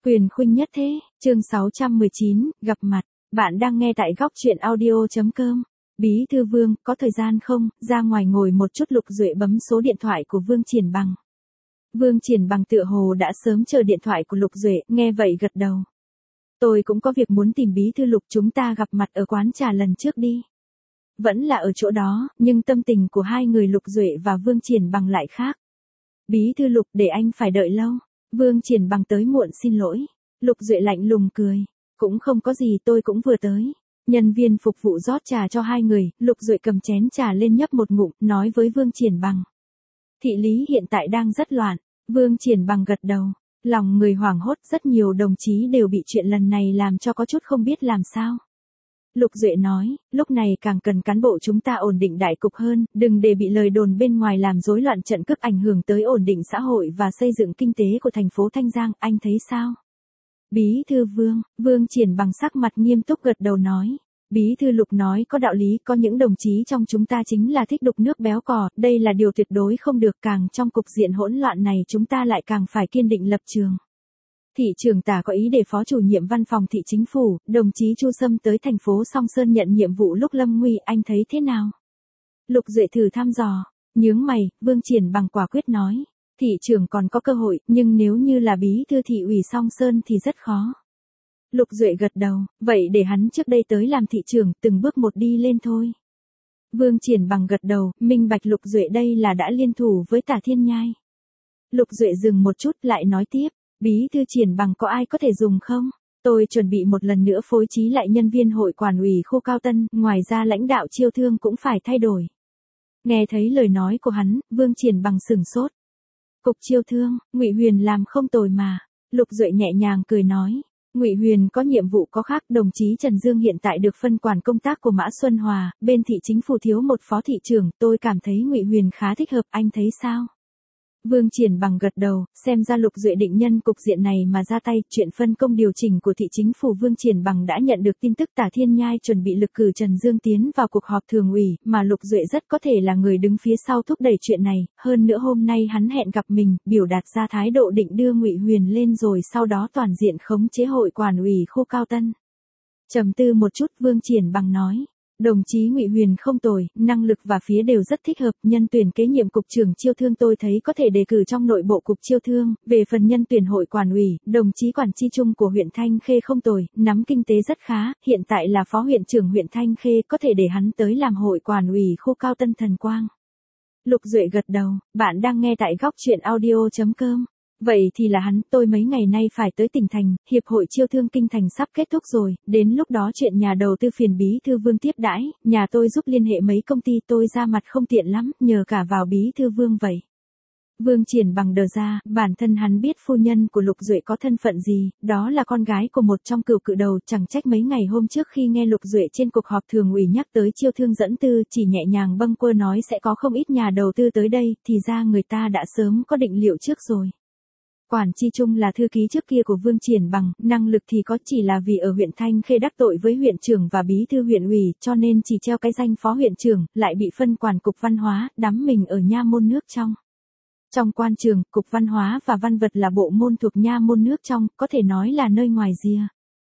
Quyền khuynh nhất thế, chương 619, gặp mặt. Bạn đang nghe tại góc chuyện audio.com. Bí thư Vương, có thời gian không, ra ngoài ngồi một chút. Lục Duệ bấm số điện thoại của Vương Triển Bằng. Vương Triển Bằng tựa hồ đã sớm chờ điện thoại của Lục Duệ, nghe vậy gật đầu. Tôi cũng có việc muốn tìm bí thư Lục, chúng ta gặp mặt ở quán trà lần trước đi. Vẫn là ở chỗ đó, nhưng tâm tình của hai người Lục Duệ và Vương Triển Bằng lại khác. Bí thư Lục, để anh phải đợi lâu. Vương Triển Bằng tới muộn, xin lỗi. Lục Duệ lạnh lùng cười. Cũng không có gì, tôi cũng vừa tới. Nhân viên phục vụ rót trà cho hai người, Lục Duệ cầm chén trà lên nhấp một ngụm, nói với Vương Triển Bằng. Thị lý hiện tại đang rất loạn. Vương Triển Bằng gật đầu. Lòng người hoảng hốt, rất nhiều đồng chí đều bị chuyện lần này làm cho có chút không biết làm sao. Lục Duệ nói, lúc này càng cần cán bộ chúng ta ổn định đại cục hơn, đừng để bị lời đồn bên ngoài làm rối loạn trận cướp, ảnh hưởng tới ổn định xã hội và xây dựng kinh tế của thành phố Thanh Giang, anh thấy sao? Bí thư Vương, Vương Triển Bằng sắc mặt nghiêm túc gật đầu nói. Bí thư Lục nói có đạo lý, có những đồng chí trong chúng ta chính là thích đục nước béo cò, đây là điều tuyệt đối không được, càng trong cục diện hỗn loạn này chúng ta lại càng phải kiên định lập trường. Thị trưởng Tả có ý để phó chủ nhiệm văn phòng thị chính phủ, đồng chí Chu Sâm tới thành phố Song Sơn nhận nhiệm vụ lúc lâm nguy, anh thấy thế nào? Lục Duệ thử thăm dò, nhướng mày, Vương Triển Bằng quả quyết nói. Thị trưởng còn có cơ hội, nhưng nếu như là bí thư thị ủy Song Sơn thì rất khó. Lục Duệ gật đầu, vậy để hắn trước đây tới làm thị trưởng, từng bước một đi lên thôi. Vương Triển Bằng gật đầu, minh bạch Lục Duệ đây là đã liên thủ với Tả Thiên Nhai. Lục Duệ dừng một chút lại nói tiếp. Bí thư Triển Bằng có ai có thể dùng không? Tôi chuẩn bị một lần nữa phối trí lại nhân viên hội quản ủy khu Cao Tân, ngoài ra lãnh đạo chiêu thương cũng phải thay đổi. Nghe thấy lời nói của hắn, Vương Triển Bằng sửng sốt. Cục chiêu thương, Ngụy Huyền làm không tồi mà. Lục Duệ nhẹ nhàng cười nói. Ngụy Huyền có nhiệm vụ có khác, đồng chí Trần Dương hiện tại được phân quản công tác của Mã Xuân Hòa, bên thị chính phủ thiếu một phó thị trưởng, tôi cảm thấy Ngụy Huyền khá thích hợp, anh thấy sao? Vương Triển Bằng gật đầu, xem ra Lục Duệ định nhân cục diện này mà ra tay, chuyện phân công điều chỉnh của thị chính phủ. Vương Triển Bằng đã nhận được tin tức Tả Thiên Nhai chuẩn bị lực cử Trần Dương tiến vào cuộc họp thường ủy, mà Lục Duệ rất có thể là người đứng phía sau thúc đẩy chuyện này, hơn nữa hôm nay hắn hẹn gặp mình, biểu đạt ra thái độ định đưa Ngụy Huyền lên rồi sau đó toàn diện khống chế hội quản ủy khu Cao Tân. Trầm tư một chút, Vương Triển Bằng nói. Đồng chí Ngụy Huyền không tồi, năng lực và phía đều rất thích hợp, nhân tuyển kế nhiệm cục trưởng chiêu thương tôi thấy có thể đề cử trong nội bộ cục chiêu thương, về phần nhân tuyển hội quản ủy, đồng chí quản tri trung của huyện Thanh Khê không tồi, nắm kinh tế rất khá, hiện tại là phó huyện trưởng huyện Thanh Khê, có thể để hắn tới làm hội quản ủy khu Cao Tân Thần Quang. Lục Duệ gật đầu, bạn đang nghe tại góc chuyện audio.com. Vậy thì là hắn, tôi mấy ngày nay phải tới tỉnh thành, hiệp hội chiêu thương kinh thành sắp kết thúc rồi, đến lúc đó chuyện nhà đầu tư phiền bí thư Vương tiếp đãi, nhà tôi giúp liên hệ mấy công ty, tôi ra mặt không tiện lắm, nhờ cả vào bí thư Vương vậy. Vương Triển Bằng đờ ra, bản thân hắn biết phu nhân của Lục Duệ có thân phận gì, đó là con gái của một trong cựu cự đầu, chẳng trách mấy ngày hôm trước khi nghe Lục Duệ trên cuộc họp thường ủy nhắc tới chiêu thương dẫn tư, chỉ nhẹ nhàng bâng quơ nói sẽ có không ít nhà đầu tư tới đây, thì ra người ta đã sớm có định liệu trước rồi. Quản tri trung là thư ký trước kia của Vương Triển Bằng, năng lực thì có, chỉ là vì ở huyện Thanh Khê đắc tội với huyện trưởng và bí thư huyện ủy, cho nên chỉ treo cái danh phó huyện trưởng, lại bị phân quản cục văn hóa, đắm mình ở nha môn nước trong. Trong quan trường, cục văn hóa và văn vật là bộ môn thuộc nha môn nước trong, có thể nói là nơi ngoài rìa.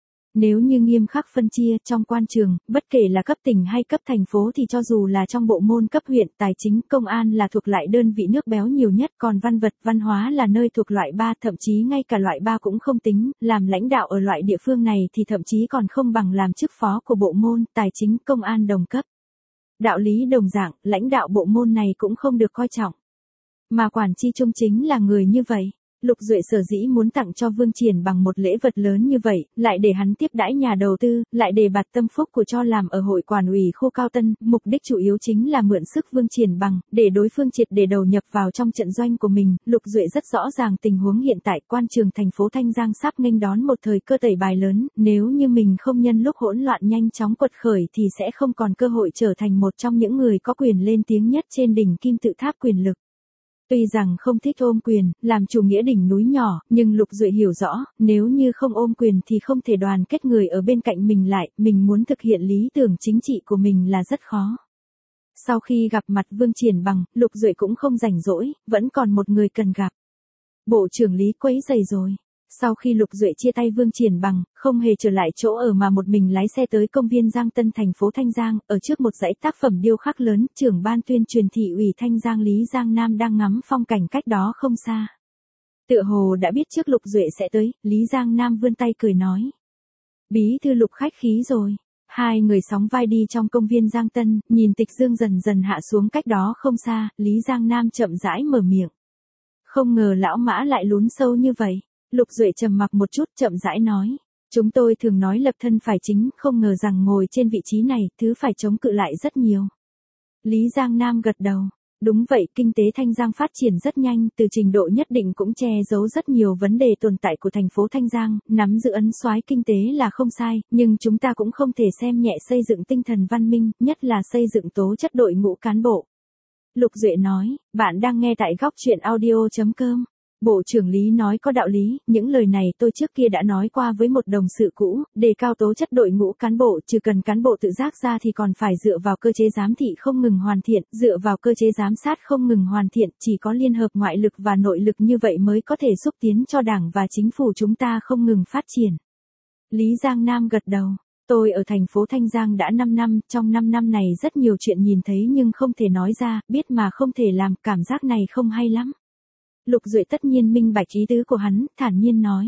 Nếu như nghiêm khắc phân chia trong quan trường, bất kể là cấp tỉnh hay cấp thành phố thì cho dù là trong bộ môn cấp huyện, tài chính, công an là thuộc lại đơn vị nước béo nhiều nhất, còn văn vật, văn hóa là nơi thuộc loại 3, thậm chí ngay cả loại 3 cũng không tính, làm lãnh đạo ở loại địa phương này thì thậm chí còn không bằng làm chức phó của bộ môn, tài chính, công an đồng cấp. Đạo lý đồng dạng, lãnh đạo bộ môn này cũng không được coi trọng. Mà quản tri trung chính là người như vậy. Lục Duệ sở dĩ muốn tặng cho Vương Triển Bằng một lễ vật lớn như vậy, lại để hắn tiếp đãi nhà đầu tư, lại để bạt tâm phúc của cho làm ở hội quản ủy khu Cao Tân, mục đích chủ yếu chính là mượn sức Vương Triển Bằng, để đối phương triệt để đầu nhập vào trong trận doanh của mình. Lục Duệ rất rõ ràng tình huống hiện tại, quan trường thành phố Thanh Giang sắp nghênh đón một thời cơ tẩy bài lớn, nếu như mình không nhân lúc hỗn loạn nhanh chóng quật khởi thì sẽ không còn cơ hội trở thành một trong những người có quyền lên tiếng nhất trên đỉnh kim tự tháp quyền lực. Tuy rằng không thích ôm quyền, làm chủ nghĩa đỉnh núi nhỏ, nhưng Lục Duệ hiểu rõ, nếu như không ôm quyền thì không thể đoàn kết người ở bên cạnh mình lại, mình muốn thực hiện lý tưởng chính trị của mình là rất khó. Sau khi gặp mặt Vương Triển Bằng, Lục Duệ cũng không rảnh rỗi, vẫn còn một người cần gặp. Bộ trưởng Lý quấy rầy rồi. Sau khi Lục Duệ chia tay Vương Triển Bằng, không hề trở lại chỗ ở mà một mình lái xe tới công viên Giang Tân thành phố Thanh Giang, ở trước một dãy tác phẩm điêu khắc lớn, trưởng ban tuyên truyền thị ủy Thanh Giang Lý Giang Nam đang ngắm phong cảnh cách đó không xa. Tựa hồ đã biết trước Lục Duệ sẽ tới, Lý Giang Nam vươn tay cười nói. Bí thư Lục khách khí rồi. Hai người sóng vai đi trong công viên Giang Tân, nhìn tịch dương dần dần hạ xuống cách đó không xa, Lý Giang Nam chậm rãi mở miệng. Không ngờ lão Mã lại lún sâu như vậy. Lục Duệ trầm mặc một chút chậm rãi nói. Chúng tôi thường nói lập thân phải chính, không ngờ rằng ngồi trên vị trí này, thứ phải chống cự lại rất nhiều. Lý Giang Nam gật đầu. Đúng vậy, kinh tế Thanh Giang phát triển rất nhanh, từ trình độ nhất định cũng che giấu rất nhiều vấn đề tồn tại của thành phố Thanh Giang, nắm giữ ấn soái kinh tế là không sai, nhưng chúng ta cũng không thể xem nhẹ xây dựng tinh thần văn minh, nhất là xây dựng tố chất đội ngũ cán bộ. Lục Duệ nói, bạn đang nghe tại góc truyện audio.com. Bộ trưởng Lý nói có đạo lý, những lời này tôi trước kia đã nói qua với một đồng sự cũ, đề cao tố chất đội ngũ cán bộ, trừ cần cán bộ tự giác ra thì còn phải dựa vào cơ chế giám thị không ngừng hoàn thiện, dựa vào cơ chế giám sát không ngừng hoàn thiện, chỉ có liên hợp ngoại lực và nội lực như vậy mới có thể xúc tiến cho Đảng và chính phủ chúng ta không ngừng phát triển. Lý Giang Nam gật đầu. Tôi ở thành phố Thanh Giang đã 5 năm, trong 5 năm này rất nhiều chuyện nhìn thấy nhưng không thể nói ra, biết mà không thể làm, cảm giác này không hay lắm. Lục Duệ tất nhiên minh bạch ý tứ của hắn, thản nhiên nói.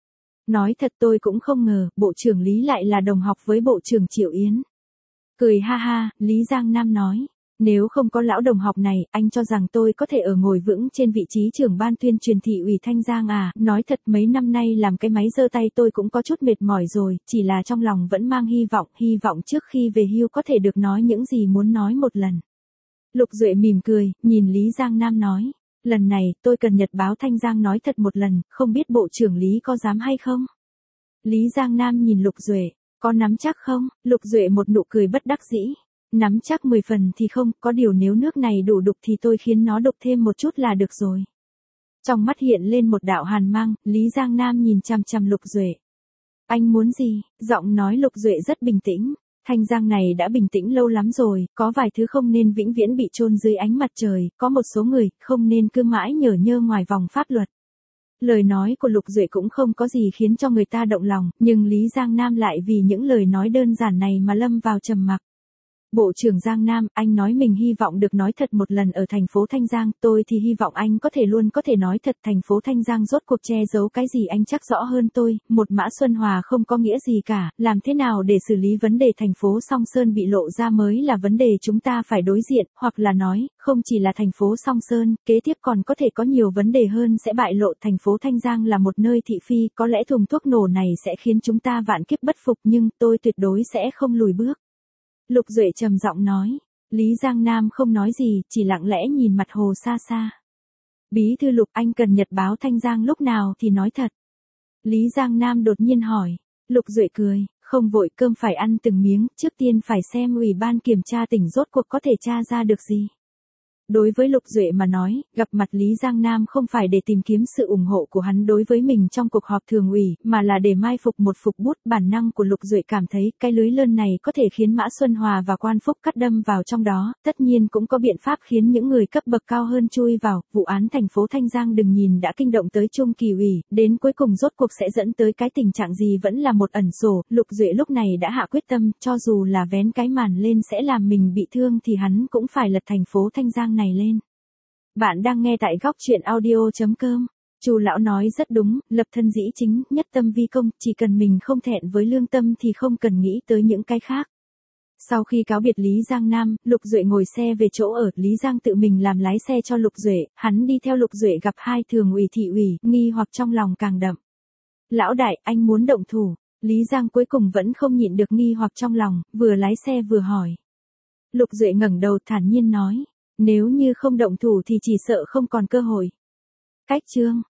Nói thật tôi cũng không ngờ, Bộ trưởng Lý lại là đồng học với Bộ trưởng Triệu Yến. Cười ha ha, Lý Giang Nam nói. Nếu không có lão đồng học này, anh cho rằng tôi có thể ở ngồi vững trên vị trí trưởng ban tuyên truyền thị ủy Thanh Giang à, nói thật mấy năm nay làm cái máy giơ tay tôi cũng có chút mệt mỏi rồi, chỉ là trong lòng vẫn mang hy vọng trước khi về hưu có thể được nói những gì muốn nói một lần. Lục Duệ mỉm cười, nhìn Lý Giang Nam nói. Lần này, tôi cần nhật báo Thanh Giang nói thật một lần, không biết Bộ trưởng Lý có dám hay không? Lý Giang Nam nhìn Lục Duệ, có nắm chắc không? Lục Duệ một nụ cười bất đắc dĩ. Nắm chắc 10 phần thì không, có điều nếu nước này đủ đục thì tôi khiến nó đục thêm một chút là được rồi. Trong mắt hiện lên một đạo hàn mang, Lý Giang Nam nhìn chằm chằm Lục Duệ. Anh muốn gì? Giọng nói Lục Duệ rất bình tĩnh. Thanh Giang này đã bình tĩnh lâu lắm rồi, có vài thứ không nên vĩnh viễn bị chôn dưới ánh mặt trời, có một số người không nên cứ mãi nhởn nhơ ngoài vòng pháp luật. Lời nói của Lục Duệ cũng không có gì khiến cho người ta động lòng, nhưng Lý Giang Nam lại vì những lời nói đơn giản này mà lâm vào trầm mặc. Bộ trưởng Giang Nam, anh nói mình hy vọng được nói thật một lần ở thành phố Thanh Giang, tôi thì hy vọng anh luôn có thể nói thật. Thành phố Thanh Giang rốt cuộc che giấu cái gì anh chắc rõ hơn tôi, một Mã Xuân Hòa không có nghĩa gì cả, làm thế nào để xử lý vấn đề thành phố Song Sơn bị lộ ra mới là vấn đề chúng ta phải đối diện, hoặc là nói, không chỉ là thành phố Song Sơn, kế tiếp còn có thể có nhiều vấn đề hơn sẽ bại lộ. Thành phố Thanh Giang là một nơi thị phi, có lẽ thùng thuốc nổ này sẽ khiến chúng ta vạn kiếp bất phục nhưng tôi tuyệt đối sẽ không lùi bước. Lục Duệ trầm giọng nói. Lý Giang Nam không nói gì, chỉ lặng lẽ nhìn mặt hồ xa xa. Bí thư Lục, anh cần nhật báo Thanh Giang lúc nào thì nói thật. Lý Giang Nam đột nhiên hỏi. Lục Duệ cười, không vội, cơm phải ăn từng miếng, trước tiên phải xem Ủy ban kiểm tra tỉnh rốt cuộc có thể tra ra được gì. Đối với Lục Duệ mà nói, gặp mặt Lý Giang Nam không phải để tìm kiếm sự ủng hộ của hắn đối với mình trong cuộc họp thường ủy, mà là để mai phục một phục bút. Bản năng của Lục Duệ cảm thấy cái lưới lơn này có thể khiến Mã Xuân Hòa và Quan Phúc cắt đâm vào trong đó, tất nhiên cũng có biện pháp khiến những người cấp bậc cao hơn chui vào. Vụ án thành phố Thanh Giang đừng nhìn đã kinh động tới Trung Kỳ ủy, đến cuối cùng rốt cuộc sẽ dẫn tới cái tình trạng gì vẫn là một ẩn sổ. Lục Duệ lúc này đã hạ quyết tâm, cho dù là vén cái màn lên sẽ làm mình bị thương thì hắn cũng phải lật thành phố Thanh Giang này lên. Bạn đang nghe tại góc truyện audio.com. Chu lão nói rất đúng, lập thân dĩ chính, nhất tâm vi công, chỉ cần mình không thẹn với lương tâm thì không cần nghĩ tới những cái khác. Sau khi cáo biệt Lý Giang Nam, Lục Duệ ngồi xe về chỗ ở, Lý Giang tự mình làm lái xe cho Lục Duệ, hắn đi theo Lục Duệ gặp hai thường ủy thị ủy, nghi hoặc trong lòng càng đậm. Lão đại, anh muốn động thủ. Lý Giang cuối cùng vẫn không nhịn được nghi hoặc trong lòng, vừa lái xe vừa hỏi. Lục Duệ ngẩng đầu thản nhiên nói. Nếu như không động thủ thì chỉ sợ không còn cơ hội. Cách chương